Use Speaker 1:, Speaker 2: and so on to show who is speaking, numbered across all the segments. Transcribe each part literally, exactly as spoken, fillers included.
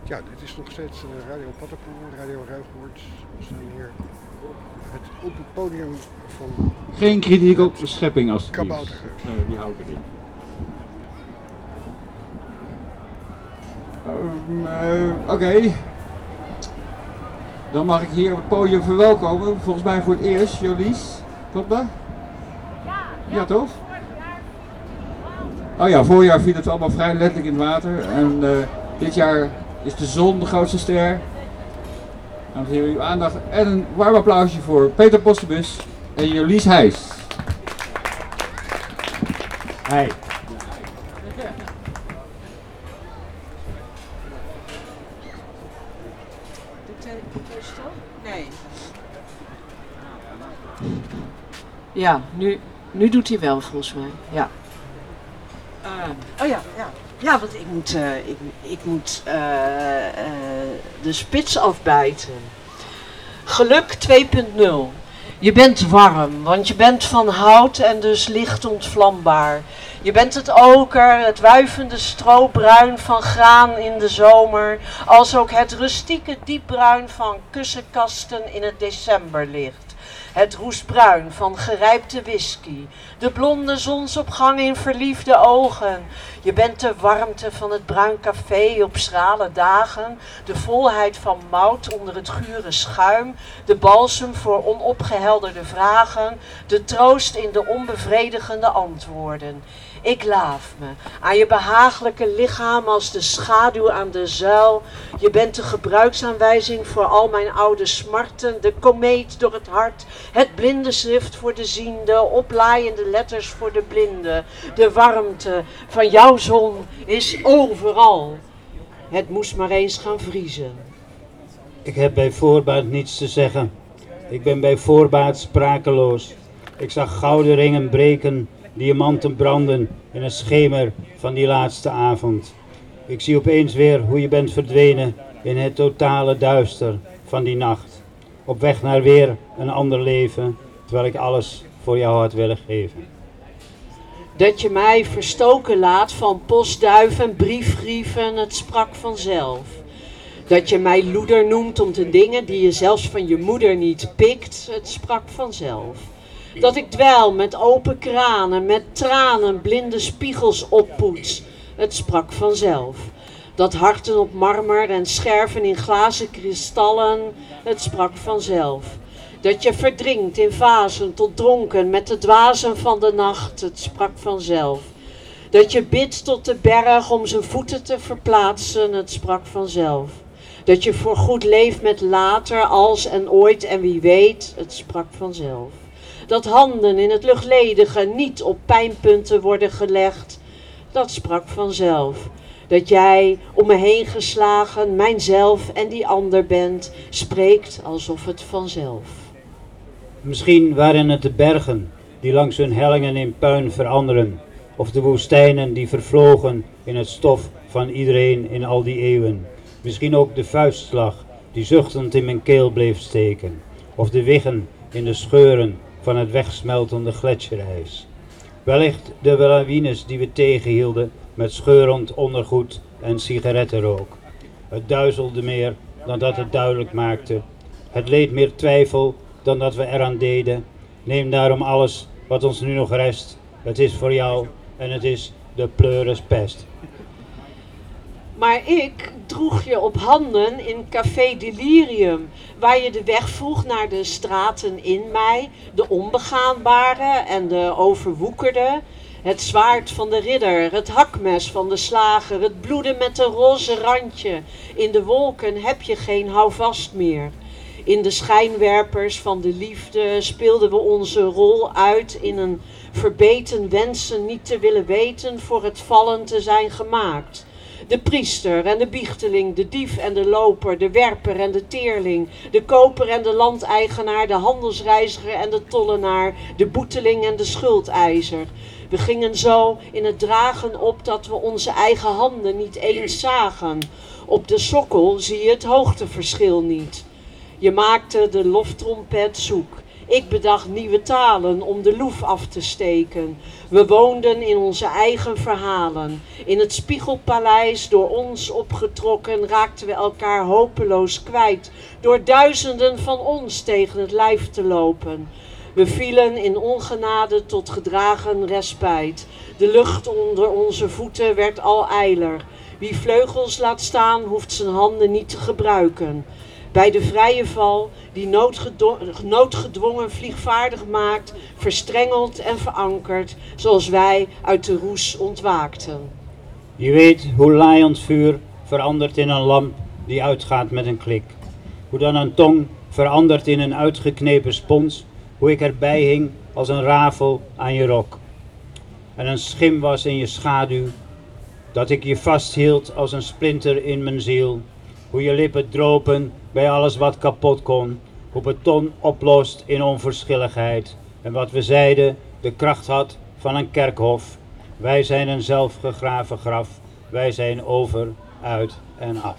Speaker 1: Ja, dit is nog steeds uh, Radio Paddenpoel, Radio Ruigoord. We staan hier het, op het podium van...
Speaker 2: Geen kritiek op de schepping alsjeblieft.
Speaker 1: Kabouterhuis.
Speaker 2: Nee, die hou ik erin. Um, uh, Oké. Okay. Dan mag ik hier op het podium verwelkomen. Volgens mij voor het eerst, Jolies. Klopt dat?
Speaker 3: Ja,
Speaker 2: ja, toch? Oh ja, vorig jaar viel het allemaal vrij letterlijk in het water. En uh, dit jaar is de zon de grootste ster. Dames en heren, uw aandacht en een warm applausje voor Peter Postebus en Jolies Heijs. Hey.
Speaker 3: Nee. Ja, nu, nu doet hij wel volgens mij. Ja. Uh, oh ja, ja. Ja, want ik moet, uh, ik, ik moet uh, uh, de spits afbijten. Geluk twee punt nul. Je bent warm, want je bent van hout en dus licht ontvlambaar. Je bent het oker, het wuivende stroobruin van graan in de zomer, als ook het rustieke diepbruin van kussenkasten in het decemberlicht. Het roestbruin van gerijpte whisky, de blonde zonsopgang in verliefde ogen. Je bent de warmte van het bruin café op schrale dagen, de volheid van mout onder het gure schuim, de balsem voor onopgehelderde vragen, de troost in de onbevredigende antwoorden. Ik laaf me aan je behagelijke lichaam als de schaduw aan de zuil. Je bent de gebruiksaanwijzing voor al mijn oude smarten, de komeet door het hart, het blindenschrift voor de ziende, oplaaiende letters voor de blinden. De warmte van jouw zon is overal. Het moest maar eens gaan vriezen.
Speaker 4: Ik heb bij voorbaat niets te zeggen. Ik ben bij voorbaat sprakeloos. Ik zag gouden ringen breken, diamanten branden in het schemer van die laatste avond. Ik zie opeens weer hoe je bent verdwenen in het totale duister van die nacht. Op weg naar weer een ander leven, terwijl ik alles voor jou had willen geven.
Speaker 3: Dat je mij verstoken laat van postduif en briefgrieven, het sprak vanzelf. Dat je mij loeder noemt om de dingen die je zelfs van je moeder niet pikt, het sprak vanzelf. Dat ik dweil met open kranen, met tranen blinde spiegels oppoets, het sprak vanzelf. Dat harten op marmer en scherven in glazen kristallen, het sprak vanzelf. Dat je verdrinkt in vazen tot dronken met de dwazen van de nacht, het sprak vanzelf. Dat je bidt tot de berg om zijn voeten te verplaatsen, het sprak vanzelf. Dat je voorgoed leeft met later, als en ooit en wie weet, het sprak vanzelf. Dat handen in het luchtledige niet op pijnpunten worden gelegd, dat sprak vanzelf. Dat jij, om me heen geslagen, mijnzelf en die ander bent, spreekt alsof het vanzelf.
Speaker 4: Misschien waren het de bergen die langs hun hellingen in puin veranderen, of de woestijnen die vervlogen in het stof van iedereen in al die eeuwen. Misschien ook de vuistslag die zuchtend in mijn keel bleef steken, of de wiggen in de scheuren van het wegsmeltende gletsjerijs. Wellicht de lawines die we tegenhielden met scheurend ondergoed en sigarettenrook. Het duizelde meer dan dat het duidelijk maakte. Het leed meer twijfel dan dat we eraan deden. Neem daarom alles wat ons nu nog rest. Het is voor jou en het is de pleuris pest.
Speaker 3: Maar ik droeg je op handen in Café Delirium, waar je de weg vroeg naar de straten in mij, de onbegaanbare en de overwoekerde. Het zwaard van de ridder, het hakmes van de slager, het bloeden met een roze randje. In de wolken heb je geen houvast meer. In de schijnwerpers van de liefde speelden we onze rol uit in een verbeten wensen niet te willen weten voor het vallen te zijn gemaakt. De priester en de biechteling, de dief en de loper, de werper en de teerling, de koper en de landeigenaar, de handelsreiziger en de tollenaar, de boeteling en de schuldeiser. We gingen zo in het dragen op dat we onze eigen handen niet eens zagen. Op de sokkel zie je het hoogteverschil niet. Je maakte de loftrompet zoek. Ik bedacht nieuwe talen om de loef af te steken. We woonden in onze eigen verhalen. In het Spiegelpaleis, door ons opgetrokken, raakten we elkaar hopeloos kwijt. Door duizenden van ons tegen het lijf te lopen. We vielen in ongenade tot gedragen respijt. De lucht onder onze voeten werd al ijler. Wie vleugels laat staan, hoeft zijn handen niet te gebruiken. Bij de vrije val, die noodgedo- noodgedwongen vliegvaardig maakt, verstrengeld en verankerd, zoals wij uit de roes ontwaakten.
Speaker 4: Je weet hoe laaiend vuur verandert in een lamp die uitgaat met een klik. Hoe dan een tong verandert in een uitgeknepen spons, hoe ik erbij hing als een ravel aan je rok. En een schim was in je schaduw, dat ik je vasthield als een splinter in mijn ziel. Hoe je lippen dropen bij alles wat kapot kon, hoe beton oplost in onverschilligheid. En wat we zeiden de kracht had van een kerkhof. Wij zijn een zelfgegraven graf, wij zijn over, uit en af.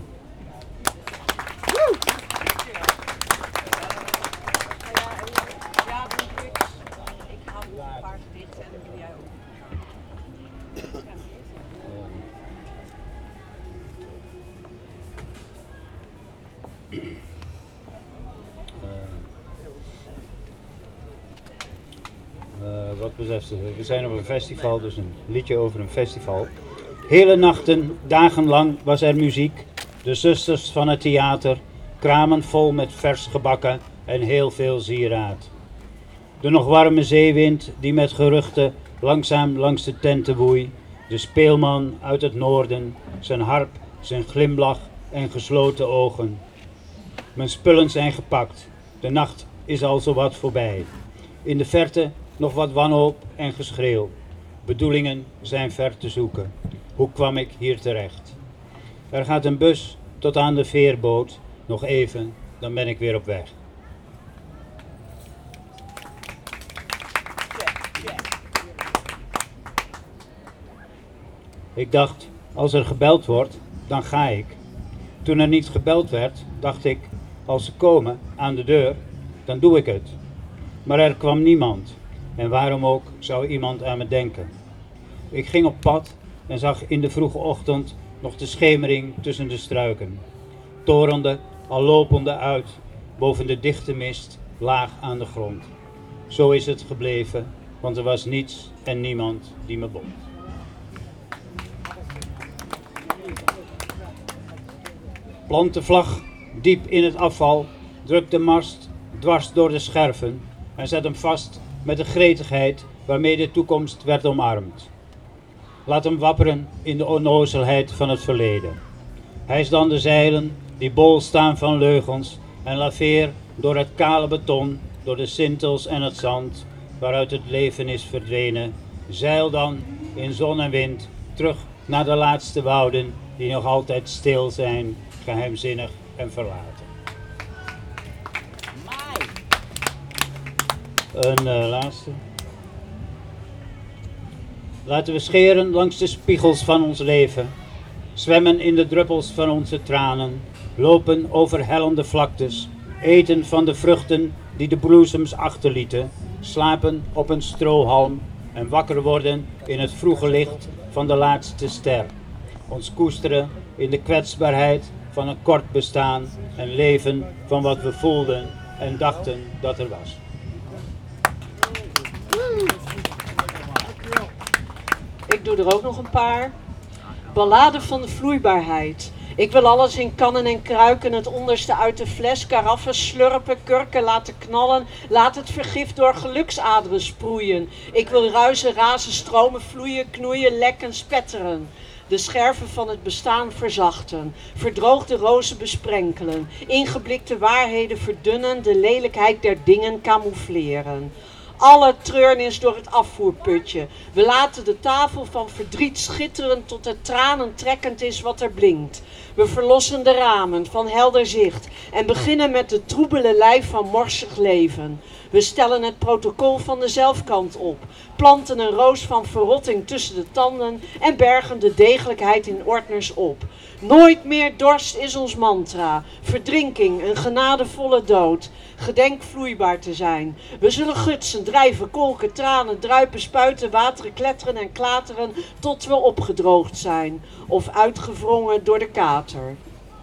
Speaker 4: Uh, wat betreft, we zijn op een festival, dus een liedje over een festival. Hele nachten, dagenlang was er muziek. De zusters van het theater, kramen vol met vers gebakken en heel veel sieraad. De nog warme zeewind die met geruchten langzaam langs de tenten woei. De speelman uit het noorden, zijn harp, zijn glimlach en gesloten ogen. Mijn spullen zijn gepakt, de nacht is al zowat voorbij. In de verte nog wat wanhoop en geschreeuw. Bedoelingen zijn ver te zoeken. Hoe kwam ik hier terecht? Er gaat een bus tot aan de veerboot. Nog even, dan ben ik weer op weg. Ik dacht, als er gebeld wordt, dan ga ik. Toen er niet gebeld werd, dacht ik, als ze komen aan de deur, dan doe ik het. Maar er kwam niemand. En waarom ook zou iemand aan me denken? Ik ging op pad en zag in de vroege ochtend nog de schemering tussen de struiken. Torende, al lopende uit, boven de dichte mist, laag aan de grond. Zo is het gebleven, want er was niets en niemand die me bond. Plant de vlag diep in het afval, druk de mast dwars door de scherven en zet hem vast met de gretigheid waarmee de toekomst werd omarmd. Laat hem wapperen in de onnozelheid van het verleden. Hijs dan de zeilen die bol staan van leugens en laveer door het kale beton, door de sintels en het zand waaruit het leven is verdwenen. Zeil dan in zon en wind terug naar de laatste wouden die nog altijd stil zijn, geheimzinnig en verlaten. Een uh, laatste. Laten we scheren langs de spiegels van ons leven, zwemmen in de druppels van onze tranen, lopen over hellende vlaktes, eten van de vruchten die de bloesems achterlieten, slapen op een strohalm en wakker worden in het vroege licht van de laatste ster. Ons koesteren in de kwetsbaarheid van een kort bestaan en leven van wat we voelden en dachten dat er was.
Speaker 3: Ik doe er ook nog een paar. Ballade van de vloeibaarheid. Ik wil alles in kannen en kruiken, het onderste uit de fles, karaffen slurpen, kurken laten knallen. Laat het vergif door geluksaderen sproeien. Ik wil ruisen, razen, stromen, vloeien, knoeien, lekken, spetteren. De scherven van het bestaan verzachten, verdroogde rozen besprenkelen, ingeblikte waarheden verdunnen, de lelijkheid der dingen camoufleren. Alle treurnis door het afvoerputje. We laten de tafel van verdriet schitteren tot het tranen trekkend is wat er blinkt. We verlossen de ramen van helder zicht en beginnen met de troebele lijf van morsig leven. We stellen het protocol van de zelfkant op, planten een roos van verrotting tussen de tanden en bergen de degelijkheid in ordners op. Nooit meer dorst is ons mantra, verdrinking, een genadevolle dood. Gedenk vloeibaar te zijn. We zullen gutsen, drijven, kolken, tranen, druipen, spuiten, wateren, kletteren en klateren tot we opgedroogd zijn of uitgewrongen door de kater.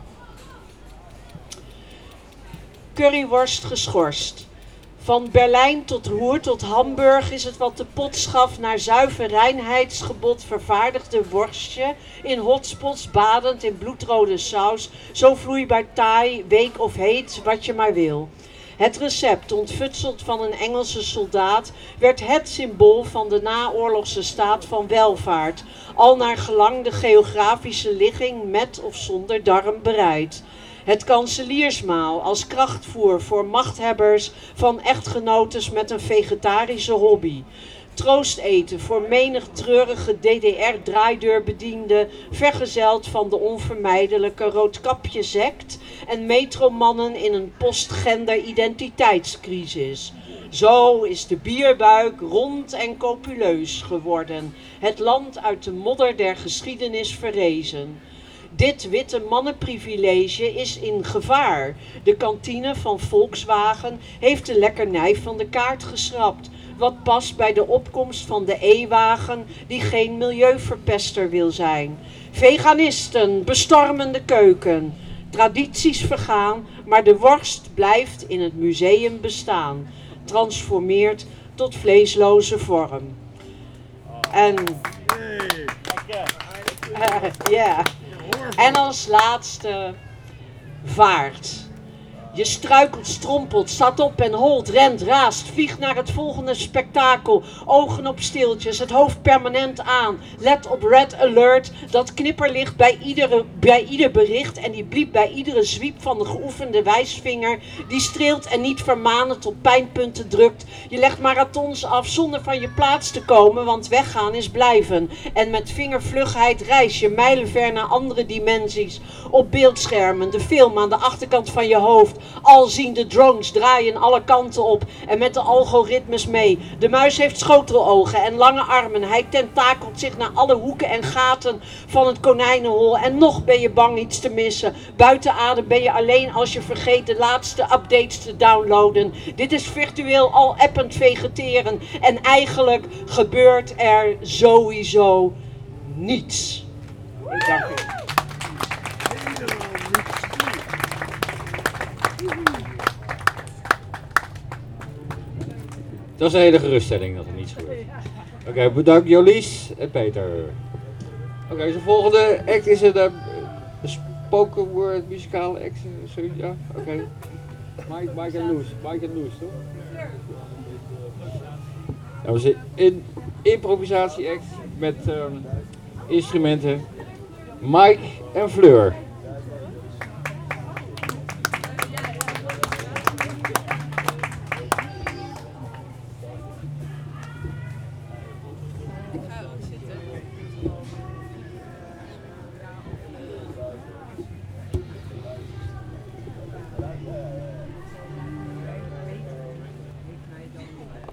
Speaker 3: Curryworst geschorst. Van Berlijn tot Roer tot Hamburg is het wat de potschaf naar zuiver reinheidsgebod vervaardigde worstje, in hotspots badend in bloedrode saus, zo vloeibaar taai, week of heet, wat je maar wil. Het recept, ontfutseld van een Engelse soldaat, werd het symbool van de naoorlogse staat van welvaart, al naar gelang de geografische ligging met of zonder darm bereid. Het kanseliersmaal als krachtvoer voor machthebbers van echtgenotes met een vegetarische hobby. Troosteten voor menig treurige D D R-draaideurbediende, vergezeld van de onvermijdelijke roodkapjesect en metromannen in een postgender-identiteitscrisis. Zo is de bierbuik rond en copuleus geworden, het land uit de modder der geschiedenis verrezen. Dit witte mannenprivilege is in gevaar. De kantine van Volkswagen heeft de lekkernij van de kaart geschrapt. Wat past bij de opkomst van de E-wagen die geen milieuverpester wil zijn. Veganisten bestormen de keuken. Tradities vergaan, maar de worst blijft in het museum bestaan. Transformeert tot vleesloze vorm. En... Ja. Uh, yeah. En als laatste, vaart. Je struikelt, strompelt, staat op en holt, rent, raast, vliegt naar het volgende spektakel. Ogen op stiltjes, het hoofd permanent aan. Let op red alert, dat knipperlicht bij, iedere, bij ieder bericht en die bliep bij iedere zwiep van de geoefende wijsvinger. Die streelt en niet vermanen tot pijnpunten drukt. Je legt marathons af zonder van je plaats te komen, want weggaan is blijven. En met vingervlugheid reis je mijlenver naar andere dimensies. Op beeldschermen, de film aan de achterkant van je hoofd. Alziende drones draaien alle kanten op en met de algoritmes mee. De muis heeft schotelogen en lange armen. Hij tentakelt zich naar alle hoeken en gaten van het konijnenhol. En nog ben je bang iets te missen. Buiten adem ben je alleen als je vergeet de laatste updates te downloaden. Dit is virtueel al append vegeteren. En eigenlijk gebeurt er sowieso niets. Ik dank u.
Speaker 2: Dat is een hele geruststelling dat er niets gebeurt. Oké, okay, bedankt Jolies en Peter. Oké, okay, de volgende act is een uh, spoken word muzikale act. Sorry, ja, oké. Okay. Mike, Mike en Loes, Mike en Loes, toch? Ja, we zijn een improvisatie act met um, instrumenten. Mike en Fleur.
Speaker 5: Oh.